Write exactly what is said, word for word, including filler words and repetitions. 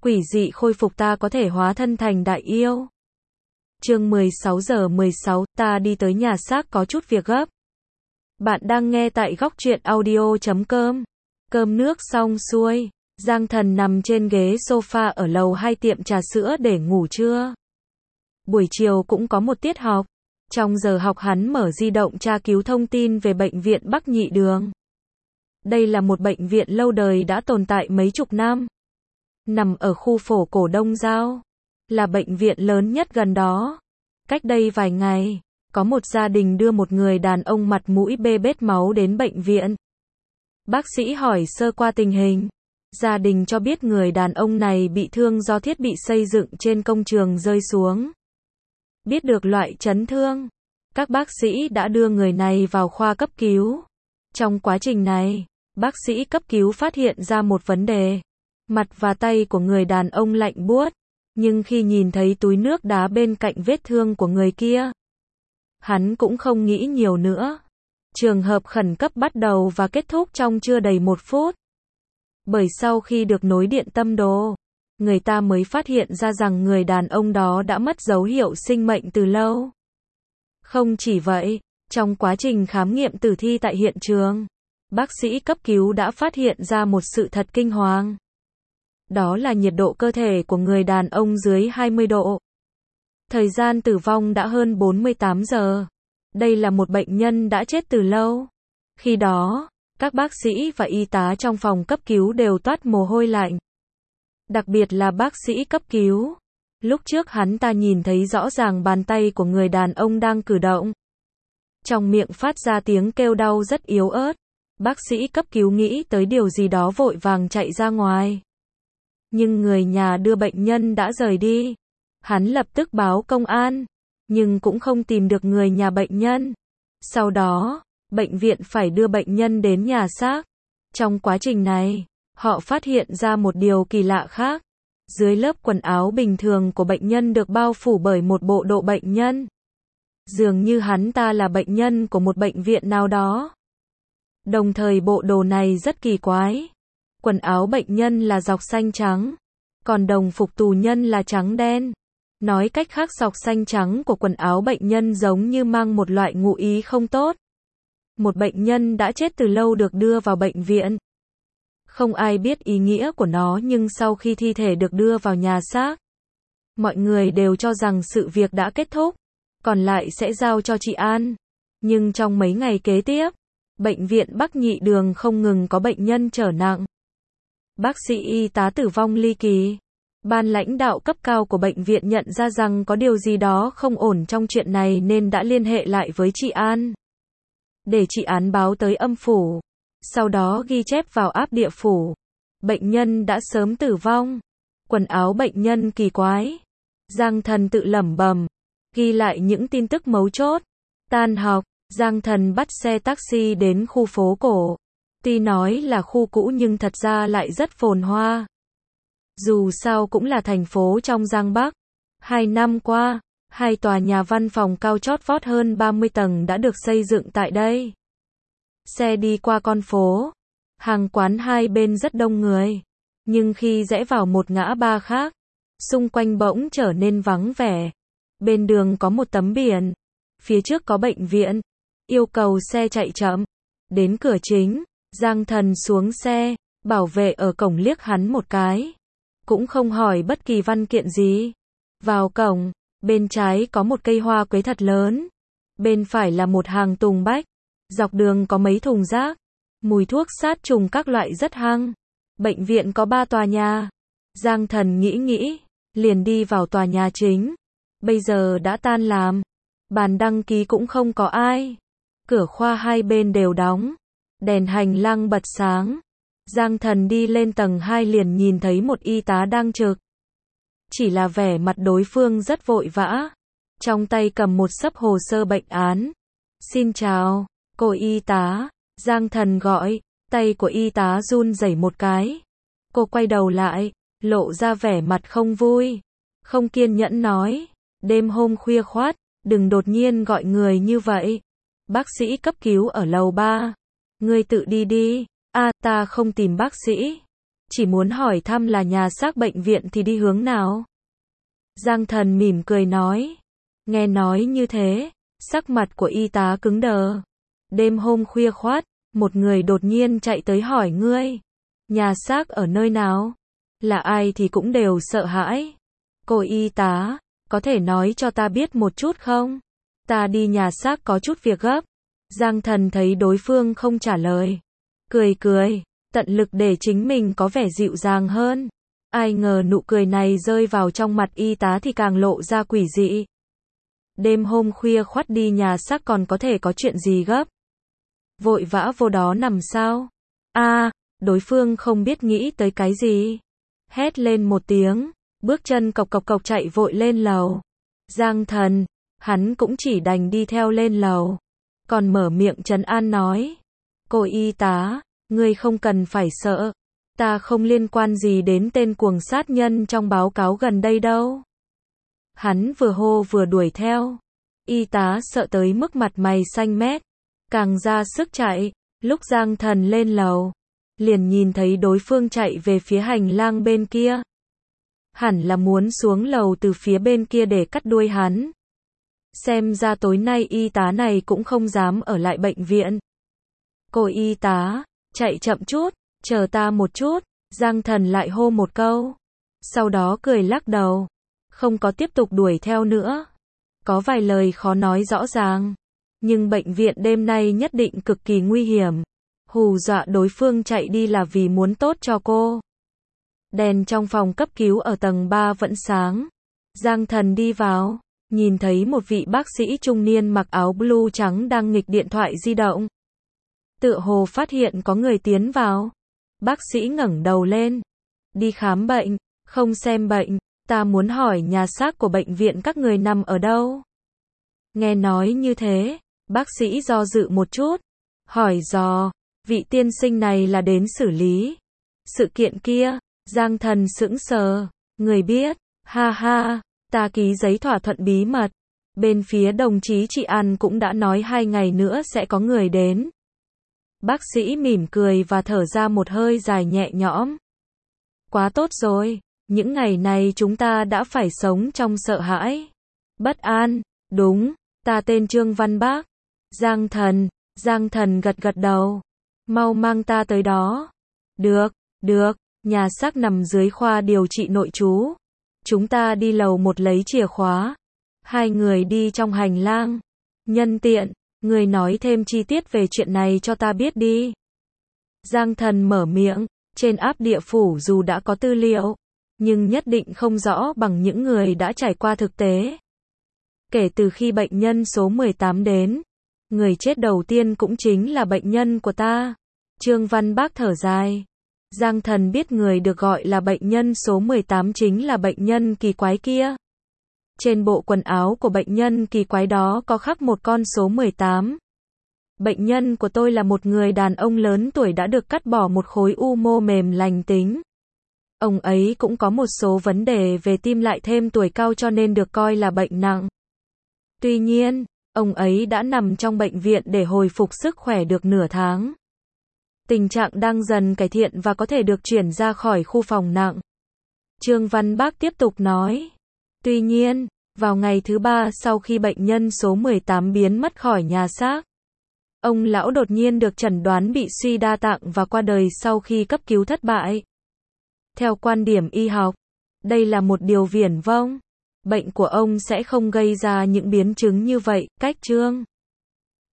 Quỷ dị khôi phục ta có thể hóa thân thành đại yêu. Chương mười sáu giờ mười sáu, ta đi tới nhà xác có chút việc gấp. Bạn đang nghe tại góc truyện audio chấm com. Cơm nước xong xuôi, Giang Thần nằm trên ghế sofa ở lầu hai tiệm trà sữa để ngủ trưa. Buổi chiều cũng có một tiết học. Trong giờ học hắn mở di động tra cứu thông tin về bệnh viện Bắc Nhị Đường. Đây là một bệnh viện lâu đời đã tồn tại mấy chục năm. Nằm ở khu phổ cổ Đông Giao. Là bệnh viện lớn nhất gần đó. Cách đây vài ngày, có một gia đình đưa một người đàn ông mặt mũi bê bết máu đến bệnh viện. Bác sĩ hỏi sơ qua tình hình. Gia đình cho biết người đàn ông này bị thương do thiết bị xây dựng trên công trường rơi xuống. Biết được loại chấn thương, các bác sĩ đã đưa người này vào khoa cấp cứu. Trong quá trình này, bác sĩ cấp cứu phát hiện ra một vấn đề. Mặt và tay của người đàn ông lạnh buốt, nhưng khi nhìn thấy túi nước đá bên cạnh vết thương của người kia, hắn cũng không nghĩ nhiều nữa. Trường hợp khẩn cấp bắt đầu và kết thúc trong chưa đầy một phút. Bởi sau khi được nối điện tâm đồ, người ta mới phát hiện ra rằng người đàn ông đó đã mất dấu hiệu sinh mệnh từ lâu. Không chỉ vậy, trong quá trình khám nghiệm tử thi tại hiện trường, bác sĩ cấp cứu đã phát hiện ra một sự thật kinh hoàng. Đó là nhiệt độ cơ thể của người đàn ông dưới hai mươi độ. Thời gian tử vong đã hơn bốn mươi tám giờ. Đây là một bệnh nhân đã chết từ lâu. Khi đó, các bác sĩ và y tá trong phòng cấp cứu đều toát mồ hôi lạnh. Đặc biệt là bác sĩ cấp cứu. Lúc trước hắn ta nhìn thấy rõ ràng bàn tay của người đàn ông đang cử động. Trong miệng phát ra tiếng kêu đau rất yếu ớt. Bác sĩ cấp cứu nghĩ tới điều gì đó vội vàng chạy ra ngoài. Nhưng người nhà đưa bệnh nhân đã rời đi. Hắn lập tức báo công an, nhưng cũng không tìm được người nhà bệnh nhân. Sau đó, bệnh viện phải đưa bệnh nhân đến nhà xác. Trong quá trình này, họ phát hiện ra một điều kỳ lạ khác. Dưới lớp quần áo bình thường của bệnh nhân được bao phủ bởi một bộ đồ bệnh nhân. Dường như hắn ta là bệnh nhân của một bệnh viện nào đó. Đồng thời bộ đồ này rất kỳ quái. Quần áo bệnh nhân là dọc xanh trắng, còn đồng phục tù nhân là trắng đen. Nói cách khác dọc xanh trắng của quần áo bệnh nhân giống như mang một loại ngụ ý không tốt. Một bệnh nhân đã chết từ lâu được đưa vào bệnh viện. Không ai biết ý nghĩa của nó, nhưng sau khi thi thể được đưa vào nhà xác, mọi người đều cho rằng sự việc đã kết thúc, còn lại sẽ giao cho trị an. Nhưng trong mấy ngày kế tiếp, bệnh viện Bắc Nhị Đường không ngừng có bệnh nhân trở nặng. Bác sĩ y tá tử vong ly kỳ. Ban lãnh đạo cấp cao của bệnh viện nhận ra rằng có điều gì đó không ổn trong chuyện này nên đã liên hệ lại với trị an. Để trị an báo tới âm phủ. Sau đó ghi chép vào app địa phủ. Bệnh nhân đã sớm tử vong. Quần áo bệnh nhân kỳ quái. Giang Thần tự lẩm bẩm. Ghi lại những tin tức mấu chốt. Tan học, Giang Thần bắt xe taxi đến khu phố cổ. Tuy nói là khu cũ nhưng thật ra lại rất phồn hoa. Dù sao cũng là thành phố trong Giang Bắc. Hai năm qua, hai tòa nhà văn phòng cao chót vót hơn ba mươi tầng đã được xây dựng tại đây. Xe đi qua con phố. Hàng quán hai bên rất đông người. Nhưng khi rẽ vào một ngã ba khác, xung quanh bỗng trở nên vắng vẻ. Bên đường có một tấm biển. Phía trước có bệnh viện. Yêu cầu xe chạy chậm. Đến cửa chính, Giang Thần xuống xe. Bảo vệ ở cổng liếc hắn một cái. Cũng không hỏi bất kỳ văn kiện gì. Vào cổng, bên trái có một cây hoa quế thật lớn. Bên phải là một hàng tùng bách. Dọc đường có mấy thùng rác. Mùi thuốc sát trùng các loại rất hăng. Bệnh viện có ba tòa nhà. Giang Thần nghĩ nghĩ, liền đi vào tòa nhà chính. Bây giờ đã tan làm. Bàn đăng ký cũng không có ai. Cửa khoa hai bên đều đóng. Đèn hành lang bật sáng. Giang Thần đi lên tầng hai liền nhìn thấy một y tá đang trực. Chỉ là vẻ mặt đối phương rất vội vã. Trong tay cầm một xấp hồ sơ bệnh án. Xin chào, cô y tá. Giang Thần gọi. Tay của y tá run rẩy một cái. Cô quay đầu lại, lộ ra vẻ mặt không vui. Không kiên nhẫn nói. Đêm hôm khuya khoắt, đừng đột nhiên gọi người như vậy. Bác sĩ cấp cứu ở lầu ba. Ngươi tự đi đi. A, à, ta không tìm bác sĩ. chỉ muốn hỏi thăm là nhà xác bệnh viện thì đi hướng nào. Giang Thần mỉm cười nói. Nghe nói như thế, sắc mặt của y tá cứng đờ. Đêm hôm khuya khoắt, một người đột nhiên chạy tới hỏi ngươi, nhà xác ở nơi nào? Là ai thì cũng đều sợ hãi. Cô y tá, có thể nói cho ta biết một chút không? Ta đi nhà xác có chút việc gấp. Giang Thần thấy đối phương không trả lời. Cười cười, tận lực để chính mình có vẻ dịu dàng hơn. Ai ngờ nụ cười này rơi vào trong mặt y tá thì càng lộ ra quỷ dị. Đêm hôm khuya khoắt đi nhà xác còn có thể có chuyện gì gấp? Vội vã vô đó nằm sao? A, à, đối phương không biết nghĩ tới cái gì. Hét lên một tiếng, bước chân cộc cộc cộc chạy vội lên lầu. Giang Thần, hắn cũng chỉ đành đi theo lên lầu. Còn mở miệng trấn an nói. Cô y tá, ngươi không cần phải sợ. Ta không liên quan gì đến tên cuồng sát nhân trong báo cáo gần đây đâu. Hắn vừa hô vừa đuổi theo. Y tá sợ tới mức mặt mày xanh mét, càng ra sức chạy. Lúc Giang Thần lên lầu, liền nhìn thấy đối phương chạy về phía hành lang bên kia. Hẳn là muốn xuống lầu từ phía bên kia để cắt đuôi hắn. Xem ra tối nay y tá này cũng không dám ở lại bệnh viện. Cô y tá, chạy chậm chút, chờ ta một chút. Giang Thần lại hô một câu. Sau đó cười lắc đầu, không có tiếp tục đuổi theo nữa. Có vài lời khó nói rõ ràng, nhưng bệnh viện đêm nay nhất định cực kỳ nguy hiểm. Hù dọa đối phương chạy đi là vì muốn tốt cho cô. Đèn trong phòng cấp cứu ở tầng ba vẫn sáng. Giang Thần đi vào, nhìn thấy một vị bác sĩ trung niên mặc áo blue trắng đang nghịch điện thoại di động. Tựa hồ phát hiện có người tiến vào. Bác sĩ ngẩng đầu lên. Đi khám bệnh, không xem bệnh, ta muốn hỏi nhà xác của bệnh viện các người nằm ở đâu. Nghe nói như thế, bác sĩ do dự một chút. Hỏi dò, vị tiên sinh này là đến xử lý sự kiện kia. Giang Thần sững sờ, người biết, ha ha, ta ký giấy thỏa thuận bí mật. Bên phía đồng chí Trị An cũng đã nói hai ngày nữa sẽ có người đến. Bác sĩ mỉm cười và thở ra một hơi dài nhẹ nhõm. Quá tốt rồi, những ngày này chúng ta đã phải sống trong sợ hãi, bất an. Đúng, ta tên Trương Văn Bác. Giang Thần, Giang Thần gật gật đầu. Mau mang ta tới đó. Được, được, nhà xác nằm dưới khoa điều trị nội trú. Chúng ta đi lầu một lấy chìa khóa. Hai người đi trong hành lang. Nhân tiện, người nói thêm chi tiết về chuyện này cho ta biết đi. Giang Thần mở miệng, trên áp địa phủ dù đã có tư liệu, nhưng nhất định không rõ bằng những người đã trải qua thực tế. Kể từ khi bệnh nhân số mười tám đến, người chết đầu tiên cũng chính là bệnh nhân của ta. Trương Văn Bác thở dài. Giang Thần biết người được gọi là bệnh nhân số mười tám chính là bệnh nhân kỳ quái kia. Trên bộ quần áo của bệnh nhân kỳ quái đó có khắc một con số mười tám. Bệnh nhân của tôi là một người đàn ông lớn tuổi đã được cắt bỏ một khối u mô mềm lành tính. Ông ấy cũng có một số vấn đề về tim lại thêm tuổi cao cho nên được coi là bệnh nặng. Tuy nhiên, ông ấy đã nằm trong bệnh viện để hồi phục sức khỏe được nửa tháng. Tình trạng đang dần cải thiện và có thể được chuyển ra khỏi khu phòng nặng. Trương Văn Bác tiếp tục nói. Tuy nhiên, vào ngày thứ ba sau khi bệnh nhân số mười tám biến mất khỏi nhà xác, ông lão đột nhiên được chẩn đoán bị suy đa tạng và qua đời sau khi cấp cứu thất bại. Theo quan điểm y học, đây là một điều viển vông. Bệnh của ông sẽ không gây ra những biến chứng như vậy. Cách Trương